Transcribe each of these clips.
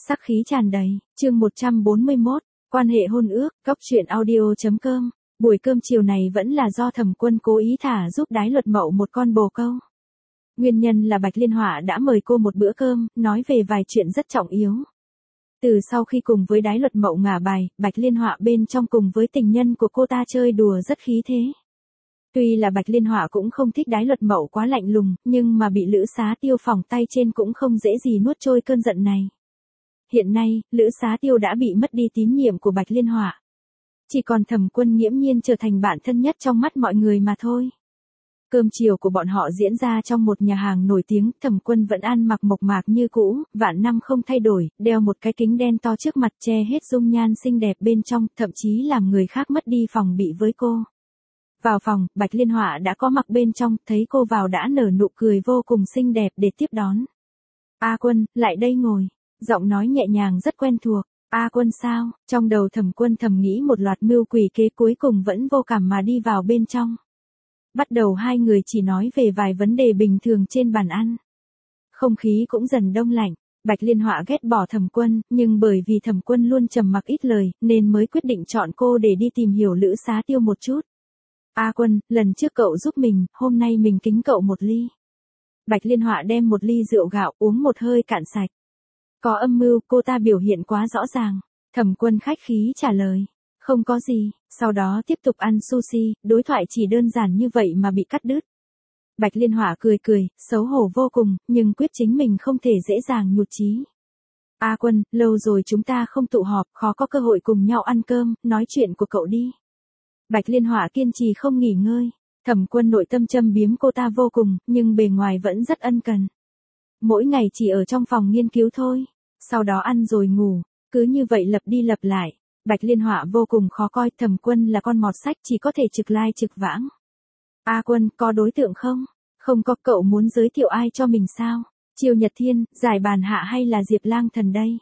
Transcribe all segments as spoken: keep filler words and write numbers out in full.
Sắc khí tràn đầy, chương một trăm bốn mươi mốt, quan hệ hôn ước, góc truyện audio chấm com. Buổi cơm chiều này vẫn là do Thẩm Quân cố ý thả giúp Đái Luật Mậu một con bồ câu. Nguyên nhân là Bạch Liên Họa đã mời cô một bữa cơm, nói về vài chuyện rất trọng yếu. Từ sau khi cùng với Đái Luật Mậu ngả bài, Bạch Liên Họa bên trong cùng với tình nhân của cô ta chơi đùa rất khí thế. Tuy là Bạch Liên Họa cũng không thích Đái Luật Mậu quá lạnh lùng, nhưng mà bị Lữ Xá Tiêu phỏng tay trên cũng không dễ gì nuốt trôi cơn giận này. Hiện nay, Lữ Xá Tiêu đã bị mất đi tín nhiệm của Bạch Liên Họa. Chỉ còn Thẩm Quân nghiễm nhiên trở thành bạn thân nhất trong mắt mọi người mà thôi. Cơm chiều của bọn họ diễn ra trong một nhà hàng nổi tiếng, Thẩm Quân vẫn ăn mặc mộc mạc như cũ, vạn năm không thay đổi, đeo một cái kính đen to trước mặt che hết dung nhan xinh đẹp bên trong, thậm chí làm người khác mất đi phòng bị với cô. Vào phòng, Bạch Liên Họa đã có mặt bên trong, thấy cô vào đã nở nụ cười vô cùng xinh đẹp để tiếp đón. A Quân, lại đây ngồi. Giọng nói nhẹ nhàng rất quen thuộc. A Quân sao? Trong đầu Thẩm Quân thầm nghĩ một loạt mưu quỷ kế cuối cùng vẫn vô cảm mà đi vào bên trong. Bắt đầu hai người chỉ nói về vài vấn đề bình thường trên bàn ăn. Không khí cũng dần đông lạnh. Bạch Liên Họa ghét bỏ Thẩm Quân, nhưng bởi vì Thẩm Quân luôn trầm mặc ít lời, nên mới quyết định chọn cô để đi tìm hiểu Lữ Xá Tiêu một chút. A Quân, lần trước cậu giúp mình, hôm nay mình kính cậu một ly. Bạch Liên Họa đem một ly rượu gạo uống một hơi cạn sạch. Có âm mưu, cô ta biểu hiện quá rõ ràng. Thẩm Quân khách khí trả lời. Không có gì, sau đó tiếp tục ăn sushi, đối thoại chỉ đơn giản như vậy mà bị cắt đứt. Bạch Liên Họa cười cười, xấu hổ vô cùng, nhưng quyết chính mình không thể dễ dàng nhụt chí. A Quân, lâu rồi chúng ta không tụ họp, khó có cơ hội cùng nhau ăn cơm, nói chuyện của cậu đi. Bạch Liên Họa kiên trì không nghỉ ngơi. Thẩm Quân nội tâm châm biếm cô ta vô cùng, nhưng bề ngoài vẫn rất ân cần. Mỗi ngày chỉ ở trong phòng nghiên cứu thôi, sau đó ăn rồi ngủ, cứ như vậy lặp đi lặp lại. Bạch Liên Họa vô cùng khó coi, Thẩm Quân là con mọt sách chỉ có thể trực lai trực vãng. A Quân, có đối tượng không? Không có, cậu muốn giới thiệu ai cho mình sao? Triều Nhật Thiên, Giải Bàn Hạ hay là Diệp Lang Thần đây?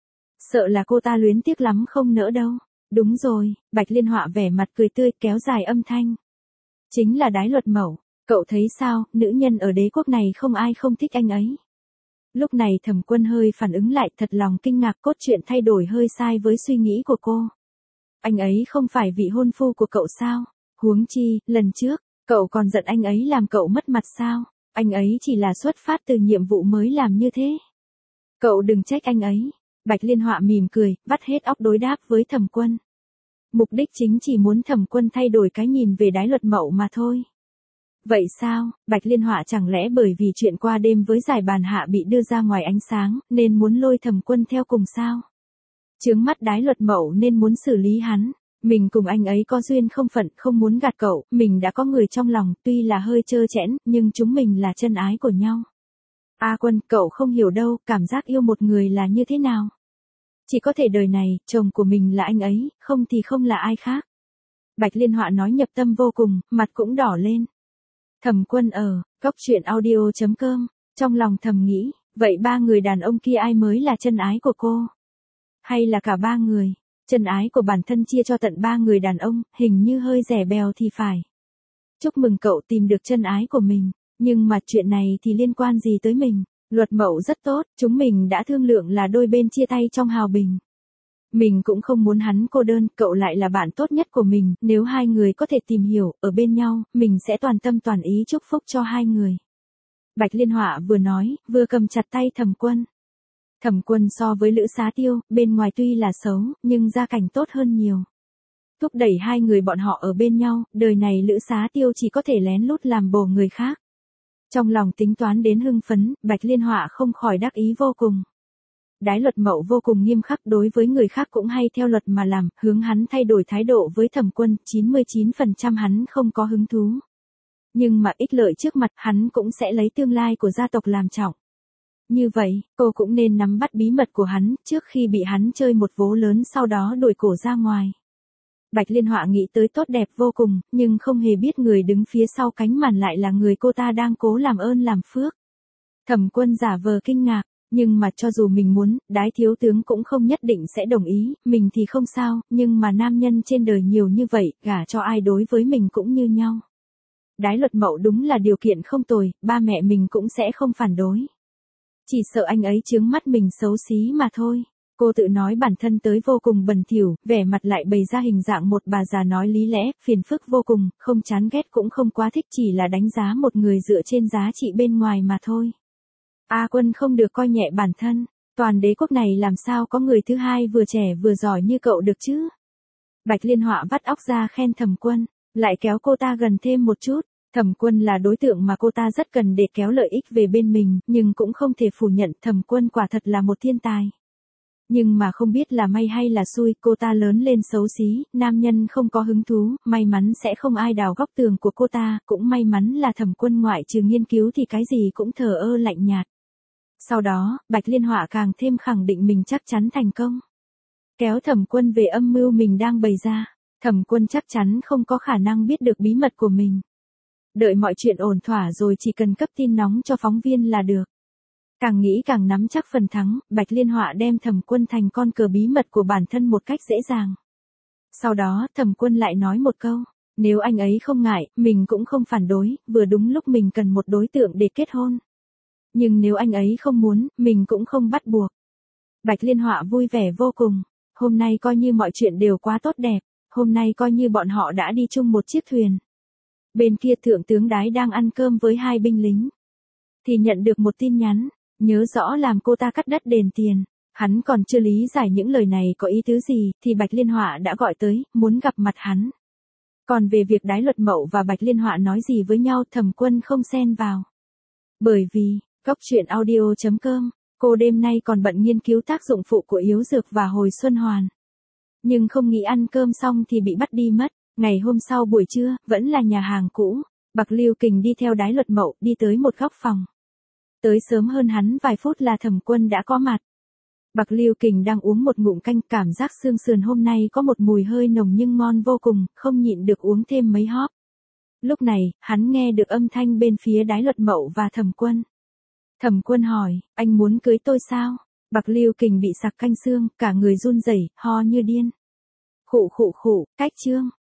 Sợ là cô ta luyến tiếc lắm không nỡ đâu. Đúng rồi, Bạch Liên Họa vẻ mặt cười tươi kéo dài âm thanh. Chính là Đái Luật Mậu, cậu thấy sao, nữ nhân ở đế quốc này không ai không thích anh ấy. Lúc này Thẩm Quân hơi phản ứng lại, thật lòng kinh ngạc, cốt truyện thay đổi hơi sai với suy nghĩ của cô. Anh ấy không phải vị hôn phu của cậu sao? Huống chi, lần trước, cậu còn giận anh ấy làm cậu mất mặt sao? Anh ấy chỉ là xuất phát từ nhiệm vụ mới làm như thế. Cậu đừng trách anh ấy. Bạch Liên Họa mỉm cười, vắt hết óc đối đáp với Thẩm Quân. Mục đích chính chỉ muốn Thẩm Quân thay đổi cái nhìn về Đái Luật Mậu mà thôi. Vậy sao, Bạch Liên Họa chẳng lẽ bởi vì chuyện qua đêm với Giải Bàn Hạ bị đưa ra ngoài ánh sáng, nên muốn lôi Thẩm Quân theo cùng sao? Chướng mắt Đái Luật Mậu nên muốn xử lý hắn. Mình cùng anh ấy có duyên không phận, không muốn gạt cậu, mình đã có người trong lòng, tuy là hơi trơ trẽn, nhưng chúng mình là chân ái của nhau. A Quân, cậu không hiểu đâu, cảm giác yêu một người là như thế nào. Chỉ có thể đời này, chồng của mình là anh ấy, không thì không là ai khác. Bạch Liên Họa nói nhập tâm vô cùng, mặt cũng đỏ lên. Thẩm Quân ở, góc truyện audio chấm com, trong lòng thầm nghĩ, vậy ba người đàn ông kia ai mới là chân ái của cô? Hay là cả ba người? Chân ái của bản thân chia cho tận ba người đàn ông, hình như hơi rẻ bèo thì phải. Chúc mừng cậu tìm được chân ái của mình, nhưng mà chuyện này thì liên quan gì tới mình? Luật Mậu rất tốt, chúng mình đã thương lượng là đôi bên chia tay trong hào bình. Mình cũng không muốn hắn cô đơn, cậu lại là bạn tốt nhất của mình, nếu hai người có thể tìm hiểu, ở bên nhau, mình sẽ toàn tâm toàn ý chúc phúc cho hai người. Bạch Liên Họa vừa nói, vừa cầm chặt tay Thẩm Quân. Thẩm Quân so với Lữ Xá Tiêu, bên ngoài tuy là xấu, nhưng gia cảnh tốt hơn nhiều. Thúc đẩy hai người bọn họ ở bên nhau, đời này Lữ Xá Tiêu chỉ có thể lén lút làm bồ người khác. Trong lòng tính toán đến hưng phấn, Bạch Liên Họa không khỏi đắc ý vô cùng. Đái Luật Mậu vô cùng nghiêm khắc, đối với người khác cũng hay theo luật mà làm, hướng hắn thay đổi thái độ với Thẩm Quân, chín mươi chín phần trăm hắn không có hứng thú. Nhưng mà ích lợi trước mặt, hắn cũng sẽ lấy tương lai của gia tộc làm trọng. Như vậy, cô cũng nên nắm bắt bí mật của hắn, trước khi bị hắn chơi một vố lớn sau đó đuổi cổ ra ngoài. Bạch Liên Họa nghĩ tới tốt đẹp vô cùng, nhưng không hề biết người đứng phía sau cánh màn lại là người cô ta đang cố làm ơn làm phước. Thẩm Quân giả vờ kinh ngạc, nhưng mà cho dù mình muốn, Đái thiếu tướng cũng không nhất định sẽ đồng ý, mình thì không sao, nhưng mà nam nhân trên đời nhiều như vậy, gả cho ai đối với mình cũng như nhau. Đái Luật Mậu đúng là điều kiện không tồi, ba mẹ mình cũng sẽ không phản đối. Chỉ sợ anh ấy chướng mắt mình xấu xí mà thôi. Cô tự nói bản thân tới vô cùng bẩn thỉu, vẻ mặt lại bày ra hình dạng một bà già nói lý lẽ, phiền phức vô cùng, không chán ghét cũng không quá thích, chỉ là đánh giá một người dựa trên giá trị bên ngoài mà thôi. A Quân không được coi nhẹ bản thân, toàn đế quốc này làm sao có người thứ hai vừa trẻ vừa giỏi như cậu được chứ? Bạch Liên Họa vắt óc ra khen Thẩm Quân, lại kéo cô ta gần thêm một chút. Thẩm Quân là đối tượng mà cô ta rất cần để kéo lợi ích về bên mình, nhưng cũng không thể phủ nhận Thẩm Quân quả thật là một thiên tài. Nhưng mà không biết là may hay là xui, cô ta lớn lên xấu xí, nam nhân không có hứng thú, may mắn sẽ không ai đào góc tường của cô ta, cũng may mắn là Thẩm Quân ngoại trừ nghiên cứu thì cái gì cũng thờ ơ lạnh nhạt. Sau đó, Bạch Liên Họa càng thêm khẳng định mình chắc chắn thành công. Kéo Thẩm Quân về âm mưu mình đang bày ra, Thẩm Quân chắc chắn không có khả năng biết được bí mật của mình. Đợi mọi chuyện ổn thỏa rồi chỉ cần cấp tin nóng cho phóng viên là được. Càng nghĩ càng nắm chắc phần thắng, Bạch Liên Họa đem Thẩm Quân thành con cờ bí mật của bản thân một cách dễ dàng. Sau đó, Thẩm Quân lại nói một câu, nếu anh ấy không ngại, mình cũng không phản đối, vừa đúng lúc mình cần một đối tượng để kết hôn. Nhưng nếu anh ấy không muốn, mình cũng không bắt buộc. Bạch Liên Họa vui vẻ vô cùng, hôm nay coi như mọi chuyện đều quá tốt đẹp, hôm nay coi như bọn họ đã đi chung một chiếc thuyền. Bên kia thượng tướng Đái đang ăn cơm với hai binh lính, thì nhận được một tin nhắn, nhớ rõ làm cô ta cắt đất đền tiền. Hắn còn chưa lý giải những lời này có ý tứ gì, thì Bạch Liên Họa đã gọi tới, muốn gặp mặt hắn. Còn về việc Đái Luật Mậu và Bạch Liên Họa nói gì với nhau, Thẩm Quân không xen vào. Bởi vì, Góc Truyện Audio chấm com, cô đêm nay còn bận nghiên cứu tác dụng phụ của yếu dược và hồi xuân hoàn. Nhưng không nghĩ ăn cơm xong thì bị bắt đi mất. Ngày hôm sau buổi trưa, vẫn là nhà hàng cũ, Bạc Liêu Kình đi theo Đái Luật Mậu đi tới một góc phòng. Tới sớm hơn hắn vài phút là Thẩm Quân đã có mặt. Bạc Liêu Kình đang uống một ngụm canh, cảm giác xương sườn hôm nay có một mùi hơi nồng nhưng ngon vô cùng, không nhịn được uống thêm mấy hóp. Lúc này, hắn nghe được âm thanh bên phía Đái Luật Mậu và Thẩm Quân. Thẩm Quân hỏi, anh muốn cưới tôi sao? Bạc Liêu Kình bị sặc canh xương, cả người run rẩy, ho như điên. Khụ khụ khụ, cách chương.